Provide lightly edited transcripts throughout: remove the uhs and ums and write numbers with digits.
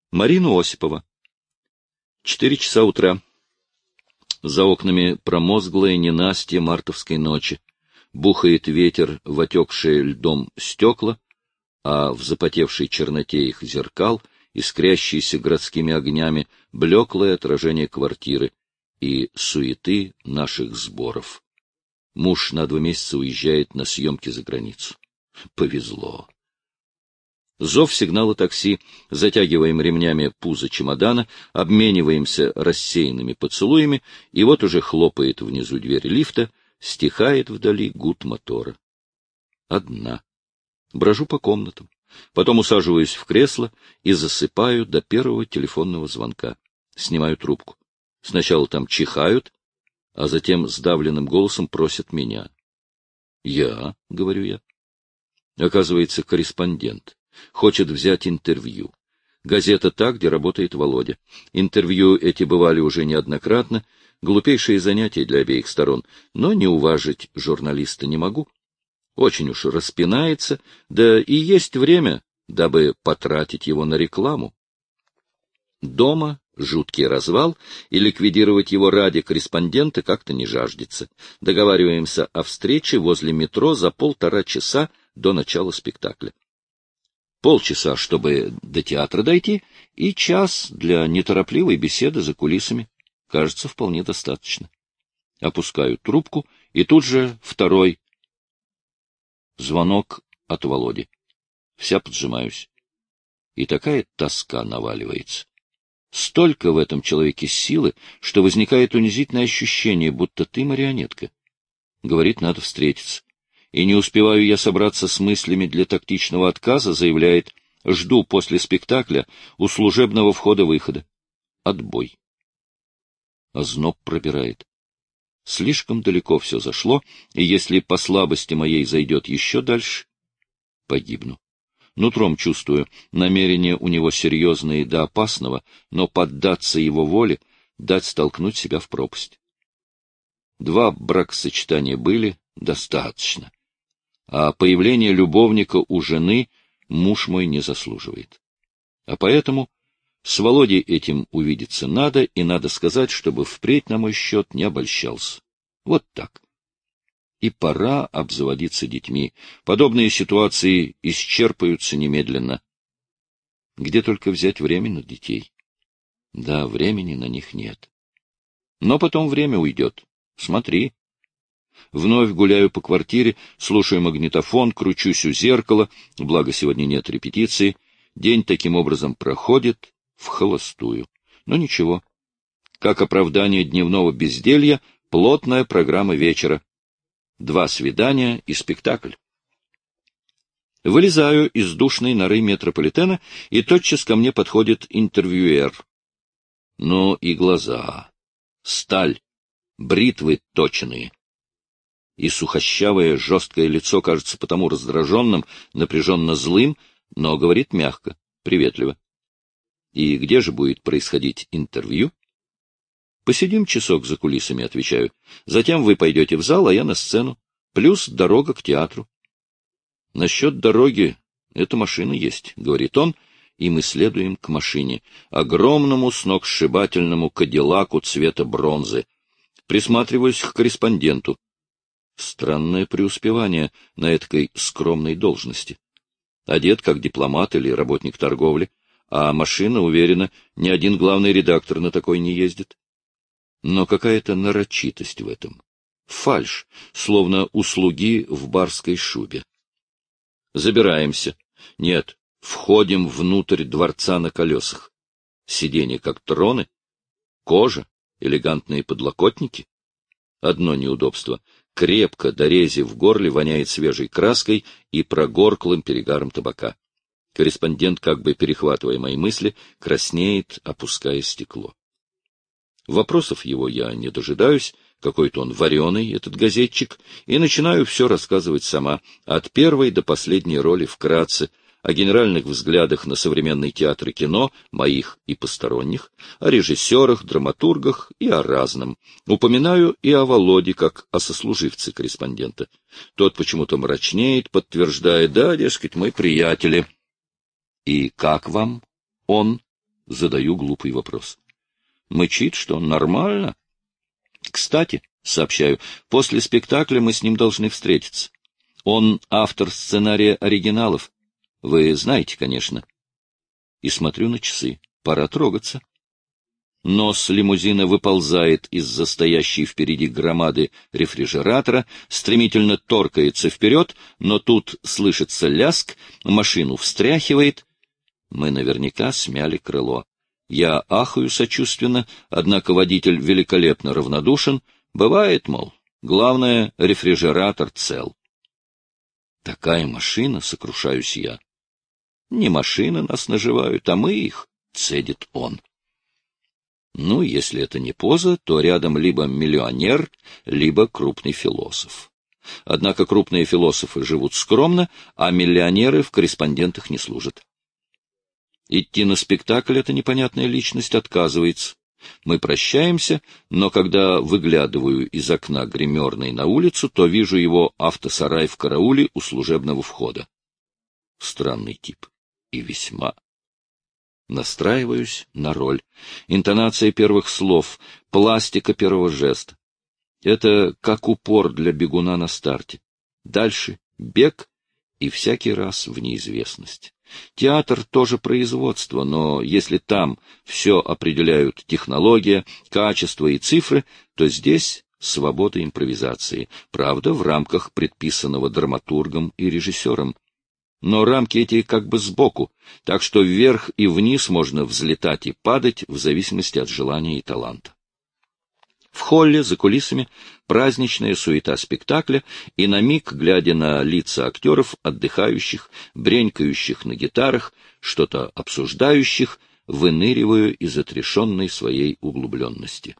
Марину Осипова. 4 часа утра. За окнами промозглое ненастье мартовской ночи. Бухает ветер в отекшие льдом стекла, а в запотевшей черноте их зеркал, искрящиеся городскими огнями, блеклое отражение квартиры и суеты наших сборов. Муж на 2 месяца уезжает на съемки за границу. Повезло. Зов сигнала такси, затягиваем ремнями пузо чемодана, обмениваемся рассеянными поцелуями, и вот уже хлопает внизу дверь лифта, стихает вдали гуд мотора. Одна. Брожу по комнатам, потом усаживаюсь в кресло и засыпаю до первого телефонного звонка. Снимаю трубку. Сначала там чихают, а затем сдавленным голосом просят меня. «Я», — говорю я. Оказывается, корреспондент. Хочет взять интервью. Газета та, где работает Володя. Интервью эти бывали уже неоднократно, глупейшие занятия для обеих сторон, но не уважить журналиста не могу. Очень уж распинается, да и есть время, дабы потратить его на рекламу. Дома жуткий развал, и ликвидировать его ради корреспондента как-то не жаждется. Договариваемся о встрече возле метро за 1,5 часа до начала спектакля. Полчаса, чтобы до театра дойти, и час для неторопливой беседы за кулисами. Кажется, вполне достаточно. Опускаю трубку, и тут же второй звонок от Володи. Вся поджимаюсь. И такая тоска наваливается. Столько в этом человеке силы, что возникает унизительное ощущение, будто ты марионетка. Говорит, надо встретиться. И не успеваю я собраться с мыслями для тактичного отказа, заявляет, жду после спектакля у служебного входа-выхода. Отбой. Озноб пробирает. Слишком далеко все зашло, и если по слабости моей зайдет еще дальше, погибну. Нутром чувствую, намерения у него серьезные до опасного, но поддаться его воле, дать столкнуть себя в пропасть. 2 бракосочетания были, достаточно. А появление любовника у жены муж мой не заслуживает. А поэтому с Володей этим увидеться надо, и надо сказать, чтобы впредь на мой счет не обольщался. Вот так. И пора обзаводиться детьми. Подобные ситуации исчерпаются немедленно. Где только взять время на детей? Да, времени на них нет. Но потом время уйдет. Смотри. Вновь гуляю по квартире, слушаю магнитофон, кручусь у зеркала, благо сегодня нет репетиции. День таким образом проходит вхолостую. Но ничего. Как оправдание дневного безделья, плотная программа вечера. 2 свидания и спектакль. Вылезаю из душной норы метрополитена, и тотчас ко мне подходит интервьюер. Ну и глаза. Сталь. Бритвы точеные. И сухощавое, жесткое лицо кажется потому раздраженным, напряженно злым, но говорит мягко, приветливо. И где же будет происходить интервью? Посидим часок за кулисами, отвечаю. Затем вы пойдете в зал, а я на сцену. Плюс дорога к театру. Насчет дороги эта машина есть, говорит он, и мы следуем к машине, огромному сногсшибательному кадиллаку цвета бронзы. Присматриваюсь к корреспонденту. Странное преуспевание на этой скромной должности. Одет как дипломат или работник торговли, а машина, уверена, ни один главный редактор на такой не ездит. Но какая-то нарочитость в этом. Фальшь, словно у слуги в барской шубе. Забираемся. Нет, входим внутрь дворца на колесах. Сиденья как троны, кожа, элегантные подлокотники. Одно неудобство. Крепко, до рези в горле, воняет свежей краской и прогорклым перегаром табака. Корреспондент, как бы перехватывая мои мысли, краснеет, опуская стекло. Вопросов его я не дожидаюсь, какой-то он вареный, этот газетчик, и начинаю все рассказывать сама, от первой до последней роли вкратце, о генеральных взглядах на современный театр и кино, моих и посторонних, о режиссерах, драматургах и о разном. Упоминаю и о Володе, как о сослуживце корреспондента. Тот почему-то мрачнеет, подтверждая, да, дескать, мы приятели. — И как вам он? — Задаю глупый вопрос. Мычит, что нормально. Кстати, сообщаю, после спектакля мы с ним должны встретиться. Он автор сценария оригиналов. Вы знаете, конечно. И смотрю на часы. Пора трогаться. Нос лимузина выползает из-за стоящей впереди громады рефрижератора, стремительно торкается вперед, но тут слышится ляск, машину встряхивает. Мы наверняка смяли крыло. Я ахаю сочувственно, однако водитель великолепно равнодушен. Бывает, мол, главное, рефрижератор цел. Такая машина, сокрушаюсь я. Не машины нас наживают, а мы их, цедит он. Ну, если это не поза, то рядом либо миллионер, либо крупный философ. Однако крупные философы живут скромно, а миллионеры в корреспондентах не служат. Идти на спектакль эта непонятная личность отказывается. Мы прощаемся, но когда выглядываю из окна гримерной на улицу, то вижу его автосарай в карауле у служебного входа. Странный тип. И весьма. Настраиваюсь на роль. Интонация первых слов, пластика первого жеста. Это как упор для бегуна на старте. Дальше бег и всякий раз в неизвестность. Театр тоже производство, но если там все определяют технология, качество и цифры, то здесь свобода импровизации, правда, в рамках предписанного драматургом и режиссером. Но рамки эти как бы сбоку, так что вверх и вниз можно взлетать и падать в зависимости от желания и таланта. В холле, за кулисами, праздничная суета спектакля, и на миг, глядя на лица актеров, отдыхающих, бренькающих на гитарах, что-то обсуждающих, выныриваю из отрешенной своей углубленности.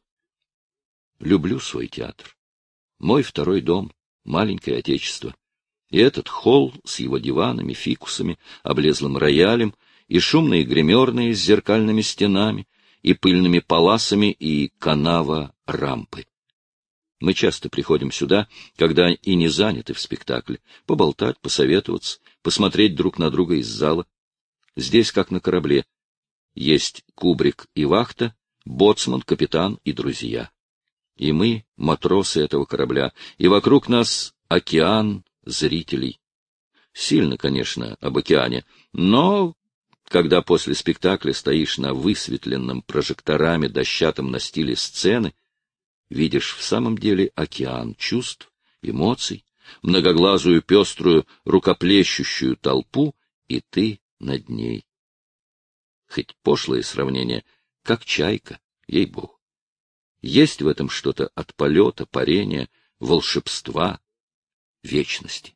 Люблю свой театр. Мой второй дом, маленькое отечество. И этот холл с его диванами, фикусами, облезлым роялем, и шумные гримерные с зеркальными стенами, и пыльными паласами, и канава-рампы. Мы часто приходим сюда, когда и не заняты в спектакле, поболтать, посоветоваться, посмотреть друг на друга из зала. Здесь, как на корабле, есть кубрик и вахта, боцман, капитан и друзья. И мы — матросы этого корабля, и вокруг нас океан зрителей. Сильно, конечно, об океане, но когда после спектакля стоишь на высветленном прожекторами дощатом настиле сцены, видишь в самом деле океан чувств, эмоций, многоглазую пеструю рукоплещущую толпу, и ты над ней. Хоть пошлое сравнение, как чайка, ей-богу. Есть в этом что-то от полета, парения, волшебства, вечности.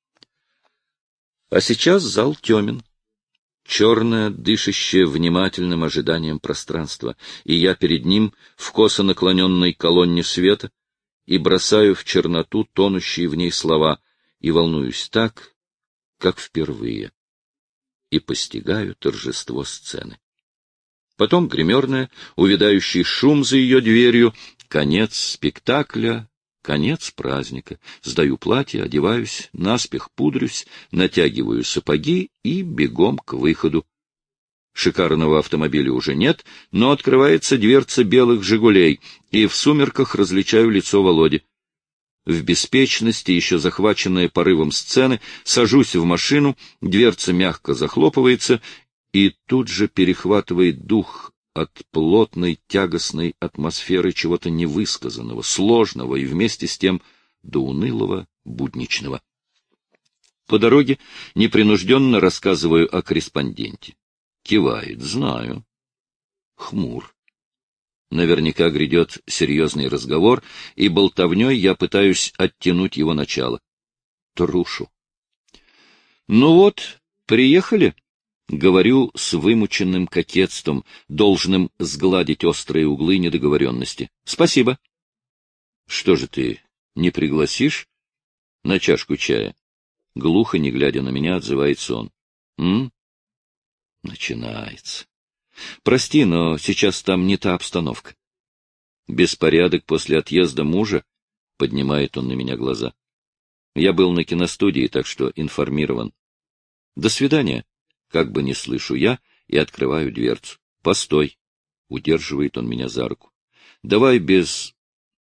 А сейчас зал темен. Черное, дышащее внимательным ожиданием пространство, и я перед ним в косо наклоненной колонне света и бросаю в черноту тонущие в ней слова, и волнуюсь так, как впервые, и постигаю торжество сцены. Потом гримерная, увядающий шум за ее дверью, конец спектакля, конец праздника. Сдаю платье, одеваюсь, наспех пудрюсь, натягиваю сапоги и бегом к выходу. Шикарного автомобиля уже нет, но открывается дверца белых «Жигулей», и в сумерках различаю лицо Володи. В беспечности, еще захваченная порывом сцены, сажусь в машину, дверца мягко захлопывается, и тут же перехватывает дух от плотной тягостной атмосферы чего-то невысказанного, сложного и вместе с тем до унылого, будничного. По дороге непринужденно рассказываю о корреспонденте. Кивает, знаю. Хмур. Наверняка грядет серьезный разговор, и болтовней я пытаюсь оттянуть его начало. Трушу. Ну вот, приехали. Говорю с вымученным кокетством, должным сгладить острые углы недоговоренности. Спасибо. Что же ты, не пригласишь на чашку чая? Глухо, не глядя на меня, отзывается он. Начинается. Прости, но сейчас там не та обстановка. Беспорядок после отъезда мужа, поднимает он на меня глаза. Я был на киностудии, так что информирован. До свидания. Как бы не слышу я и открываю дверцу. Постой, удерживает он меня за руку. Давай без...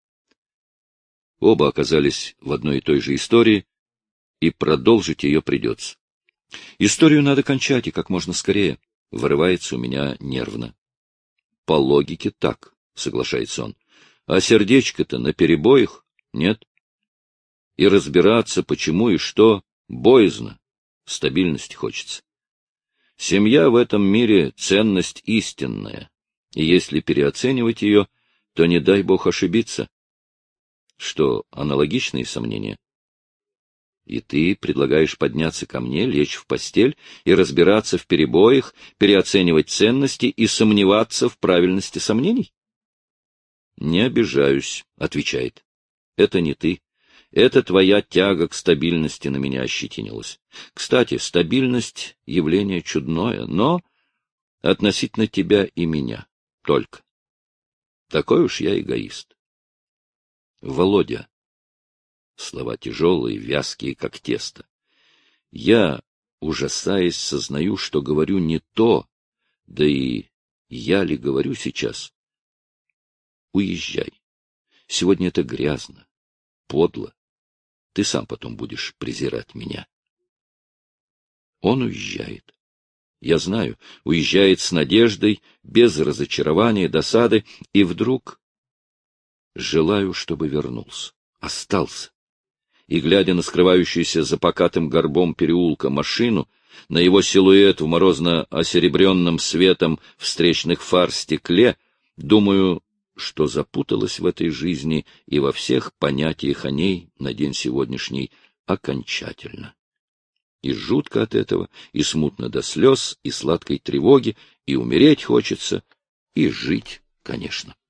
Оба оказались в одной и той же истории, и продолжить ее придется. Историю надо кончать, и как можно скорее. Вырывается у меня нервно. По логике так, соглашается он. А сердечко-то на перебоях нет. И разбираться, почему и что, боязно. Стабильности хочется. Семья в этом мире — ценность истинная, и если переоценивать ее, то не дай бог ошибиться. Что, аналогичные сомнения? И ты предлагаешь подняться ко мне, лечь в постель и разбираться в перебоях, переоценивать ценности и сомневаться в правильности сомнений? Не обижаюсь, отвечает. Это не ты. Это твоя тяга к стабильности на меня ощетинилась. Кстати, стабильность — явление чудное, но относительно тебя и меня только. Такой уж я эгоист. Володя. Слова тяжелые, вязкие, как тесто. Я, ужасаясь, сознаю, что говорю не то, да и я ли говорю сейчас? Уезжай. Сегодня это грязно, подло. Ты сам потом будешь презирать меня. Он уезжает. Я знаю, уезжает с надеждой, без разочарования, досады, и вдруг желаю, чтобы вернулся, остался. И, глядя на скрывающуюся за покатым горбом переулка машину, на его силуэт в морозно-осеребренном светом встречных фар стекле, думаю, что запуталась в этой жизни и во всех понятиях о ней на день сегодняшний окончательно. И жутко от этого, и смутно до слез, и сладкой тревоги, и умереть хочется, и жить, конечно.